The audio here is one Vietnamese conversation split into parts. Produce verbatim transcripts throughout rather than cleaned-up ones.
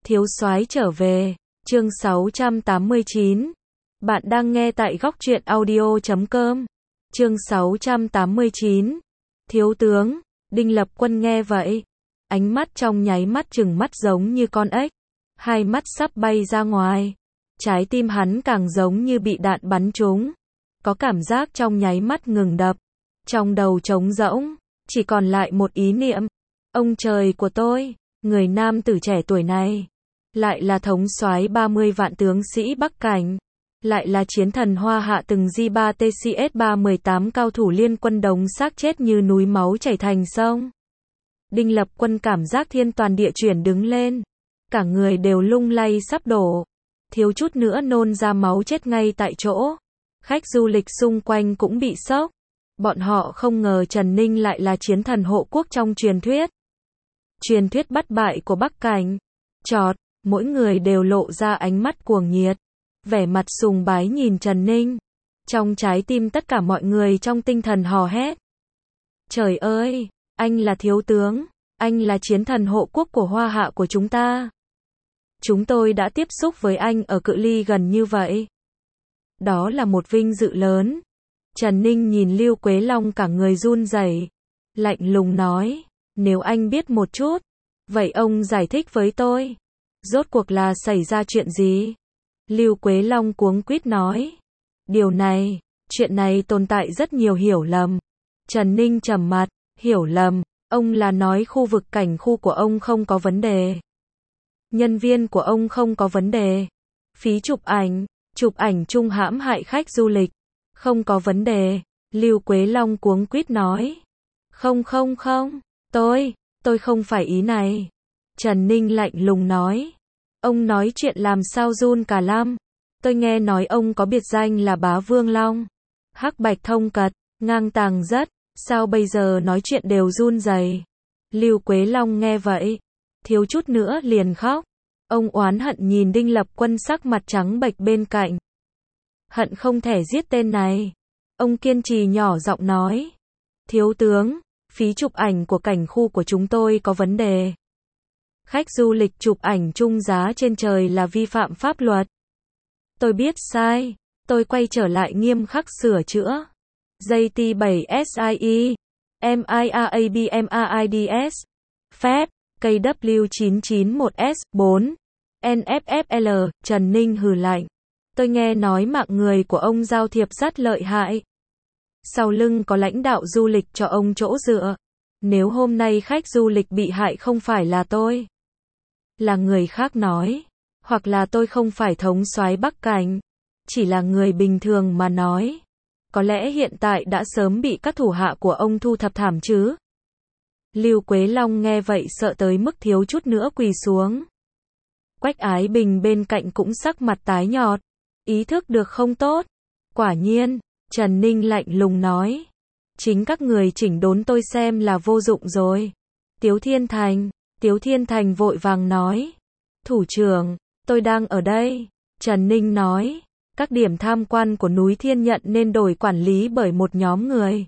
Thiếu soái trở về, chương sáu trăm tám mươi chín. Bạn đang nghe tại góc truyện audio chấm com. Chương sáu trăm tám mươi chín. Thiếu tướng, Đinh Lập Quân nghe vậy, ánh mắt trong nháy mắt trừng mắt giống như con ếch, hai mắt sắp bay ra ngoài. Trái tim hắn càng giống như bị đạn bắn trúng, có cảm giác trong nháy mắt ngừng đập, trong đầu trống rỗng, chỉ còn lại một ý niệm. Ông trời của tôi, người nam tử trẻ tuổi này, lại là thống soái ba mươi vạn tướng sĩ Bắc Cảnh, lại là chiến thần Hoa Hạ từng G ba T C S ba mười tám cao thủ liên quân đống xác chết như núi máu chảy thành sông. Đinh Lập Quân cảm giác thiên toàn địa chuyển đứng lên, cả người đều lung lay sắp đổ, thiếu chút nữa nôn ra máu chết ngay tại chỗ. Khách du lịch xung quanh cũng bị sốc, bọn họ không ngờ Trần Ninh lại là chiến thần hộ quốc trong truyền thuyết. Truyền thuyết bất bại của Bắc Cảnh. Chọt, mỗi người đều lộ ra ánh mắt cuồng nhiệt, vẻ mặt sùng bái nhìn Trần Ninh. Trong trái tim tất cả mọi người trong tinh thần hò hét. Trời ơi, anh là thiếu tướng, anh là chiến thần hộ quốc của Hoa Hạ của chúng ta. Chúng tôi đã tiếp xúc với anh ở cự ly gần như vậy. Đó là một vinh dự lớn. Trần Ninh nhìn Lưu Quế Long cả người run rẩy, lạnh lùng nói, nếu anh biết một chút, vậy ông giải thích với tôi, rốt cuộc là xảy ra chuyện gì? Lưu Quế Long cuống quýt nói, điều này, chuyện này tồn tại rất nhiều hiểu lầm. Trần Ninh trầm mặt, hiểu lầm, ông là nói khu vực cảnh khu của ông không có vấn đề, nhân viên của ông không có vấn đề, phí chụp ảnh, chụp ảnh chung hãm hại khách du lịch, không có vấn đề. Lưu Quế Long cuống quýt nói, không không không, tôi, tôi không phải ý này. Trần Ninh lạnh lùng nói, ông nói chuyện làm sao run cả lăm, tôi nghe nói ông có biệt danh là Bá Vương Long, hắc bạch thông cật, ngang tàng rất, sao bây giờ nói chuyện đều run rẩy? Lưu Quế Long nghe vậy, thiếu chút nữa liền khóc, ông oán hận nhìn Đinh Lập Quân sắc mặt trắng bệch bên cạnh. Hận không thể giết tên này. Ông kiên trì nhỏ giọng nói, thiếu tướng, phí chụp ảnh của cảnh khu của chúng tôi có vấn đề. Khách du lịch chụp ảnh chung giá trên trời là vi phạm pháp luật. Tôi biết sai, tôi quay trở lại nghiêm khắc sửa chữa. J T bảy S I E, M I R A B M R I D S, phép, K W chín chín một S bốn, N F F L, Trần Ninh hừ lạnh. Tôi nghe nói mạng người của ông giao thiệp rất lợi hại. Sau lưng có lãnh đạo du lịch cho ông chỗ dựa. Nếu hôm nay khách du lịch bị hại không phải là tôi, là người khác nói, hoặc là tôi không phải thống soái Bắc Cảnh, chỉ là người bình thường mà nói, có lẽ hiện tại đã sớm bị các thủ hạ của ông thu thập thảm chứ. Lưu Quế Long nghe vậy sợ tới mức thiếu chút nữa quỳ xuống. Quách Ái Bình bên cạnh cũng sắc mặt tái nhợt, ý thức được không tốt. Quả nhiên, Trần Ninh lạnh lùng nói, chính các người chỉnh đốn tôi xem là vô dụng rồi. Tiếu Thiên Thành, Tiếu Thiên Thành vội vàng nói, thủ trưởng, tôi đang ở đây. Trần Ninh nói, các điểm tham quan của núi Thiên Nhận nên đổi quản lý bởi một nhóm người.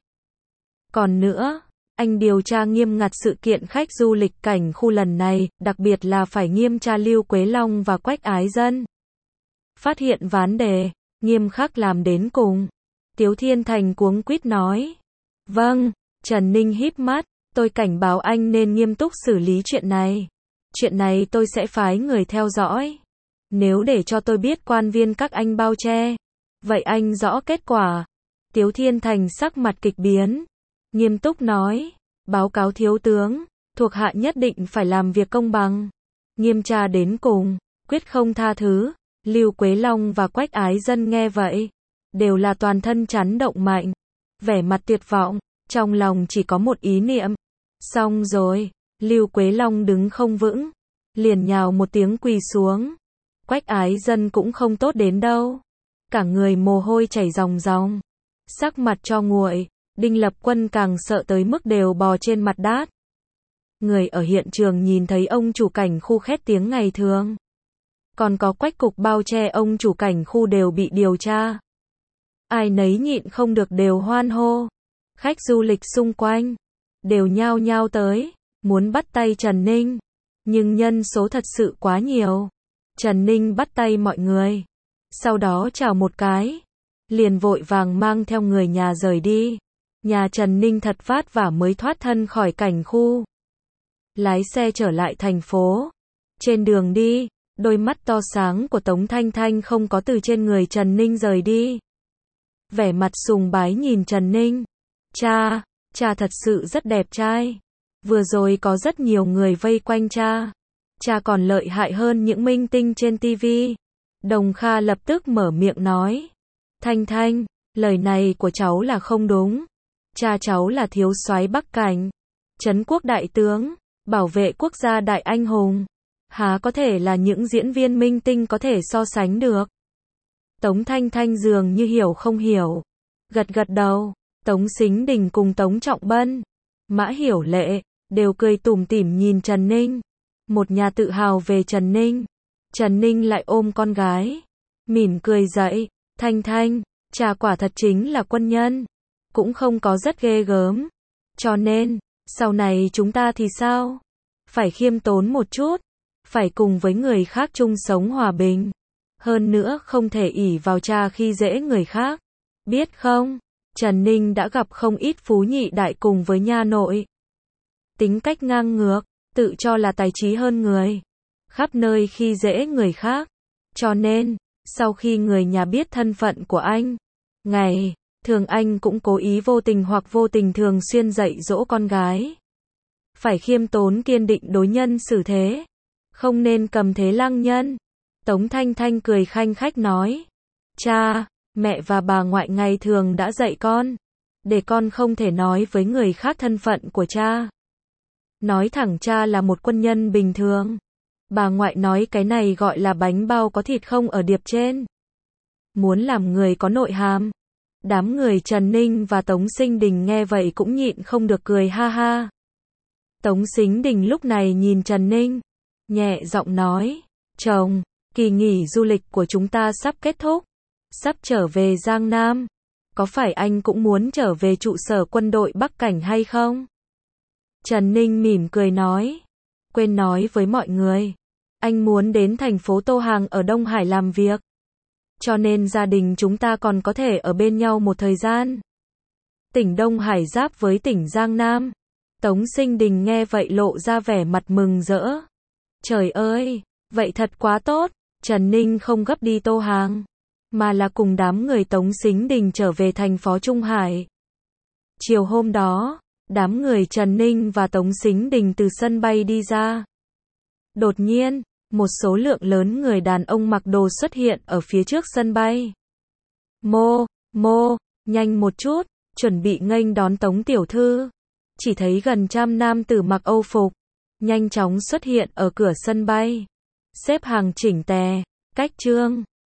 Còn nữa, anh điều tra nghiêm ngặt sự kiện khách du lịch cảnh khu lần này, đặc biệt là phải nghiêm tra Lưu Quế Long và Quách Ái Dân. Phát hiện vấn đề, nghiêm khắc làm đến cùng. Tiếu Thiên Thành cuống quýt nói, vâng. Trần Ninh híp mắt, tôi cảnh báo anh nên nghiêm túc xử lý chuyện này. Chuyện này tôi sẽ phái người theo dõi. Nếu để cho tôi biết quan viên các anh bao che, vậy anh rõ kết quả. Tiếu Thiên Thành sắc mặt kịch biến, nghiêm túc nói, báo cáo thiếu tướng, thuộc hạ nhất định phải làm việc công bằng, nghiêm tra đến cùng, quyết không tha thứ. Lưu Quế Long và Quách Ái Dân nghe vậy, đều là toàn thân chấn động mạnh, vẻ mặt tuyệt vọng, trong lòng chỉ có một ý niệm. Xong rồi, Lưu Quế Long đứng không vững, liền nhào một tiếng quỳ xuống. Quách Ái Dân cũng không tốt đến đâu, cả người mồ hôi chảy ròng ròng, sắc mặt cho nguội. Đinh Lập Quân càng sợ tới mức đều bò trên mặt đát. Người ở hiện trường nhìn thấy ông chủ cảnh khu khét tiếng ngày thường, còn có Quách cục bao che ông chủ cảnh khu đều bị điều tra. Ai nấy nhịn không được đều hoan hô. Khách du lịch xung quanh đều nhao nhao tới, muốn bắt tay Trần Ninh. Nhưng nhân số thật sự quá nhiều. Trần Ninh bắt tay mọi người. Sau đó chào một cái. Liền vội vàng mang theo người nhà rời đi. Nhà Trần Ninh thật vất vả mới thoát thân khỏi cảnh khu. Lái xe trở lại thành phố. Trên đường đi, đôi mắt to sáng của Tống Thanh Thanh không có từ trên người Trần Ninh rời đi. Vẻ mặt sùng bái nhìn Trần Ninh. Cha, cha thật sự rất đẹp trai. Vừa rồi có rất nhiều người vây quanh cha. Cha còn lợi hại hơn những minh tinh trên ti vi. Đồng Kha lập tức mở miệng nói. Thanh Thanh, lời này của cháu là không đúng. Cha cháu là thiếu soái Bắc Cảnh, trấn quốc đại tướng, bảo vệ quốc gia đại anh hùng. Há có thể là những diễn viên minh tinh có thể so sánh được. Tống Thanh Thanh dường như hiểu không hiểu. Gật gật đầu. Tống Sính Đình cùng Tống Trọng Bân, Mã Hiểu Lệ, đều cười tủm tỉm nhìn Trần Ninh. Một nhà tự hào về Trần Ninh. Trần Ninh lại ôm con gái. Mỉm cười dậy. Thanh Thanh, cha quả thật chính là quân nhân. Cũng không có rất ghê gớm. Cho nên, sau này chúng ta thì sao? Phải khiêm tốn một chút. Phải cùng với người khác chung sống hòa bình. Hơn nữa không thể ỷ vào cha khi dễ người khác. Biết không? Trần Ninh đã gặp không ít phú nhị đại cùng với nha nội. Tính cách ngang ngược, tự cho là tài trí hơn người. Khắp nơi khi dễ người khác. Cho nên, sau khi người nhà biết thân phận của anh, ngày thường anh cũng cố ý vô tình hoặc vô tình thường xuyên dạy dỗ con gái. Phải khiêm tốn kiên định đối nhân xử thế. Không nên cầm thế lăng nhân. Tống Thanh Thanh cười khanh khách nói. Cha, mẹ và bà ngoại ngày thường đã dạy con. Để con không thể nói với người khác thân phận của cha. Nói thẳng cha là một quân nhân bình thường. Bà ngoại nói cái này gọi là bánh bao có thịt không ở điệp trên. Muốn làm người có nội hàm. Đám người Trần Ninh và Tống Sinh Đình nghe vậy cũng nhịn không được cười ha ha. Tống Sính Đình lúc này nhìn Trần Ninh, nhẹ giọng nói, chồng, kỳ nghỉ du lịch của chúng ta sắp kết thúc, sắp trở về Giang Nam. Có phải anh cũng muốn trở về trụ sở quân đội Bắc Cảnh hay không? Trần Ninh mỉm cười nói, quên nói với mọi người, anh muốn đến thành phố Tô Hàng ở Đông Hải làm việc. Cho nên gia đình chúng ta còn có thể ở bên nhau một thời gian. Tỉnh Đông Hải giáp với tỉnh Giang Nam. Tống Sinh Đình nghe vậy lộ ra vẻ mặt mừng rỡ. Trời ơi, vậy thật quá tốt. Trần Ninh không gấp đi Tô Hàng, mà là cùng đám người Tống Sính Đình trở về thành phố Trung Hải. Chiều hôm đó, đám người Trần Ninh và Tống Sính Đình từ sân bay đi ra. Đột nhiên, một số lượng lớn người đàn ông mặc đồ xuất hiện ở phía trước sân bay. Mô, mô, nhanh một chút, chuẩn bị nghênh đón Tống tiểu thư. Chỉ thấy gần trăm nam tử mặc Âu phục, nhanh chóng xuất hiện ở cửa sân bay. Xếp hàng chỉnh tề, cách trương.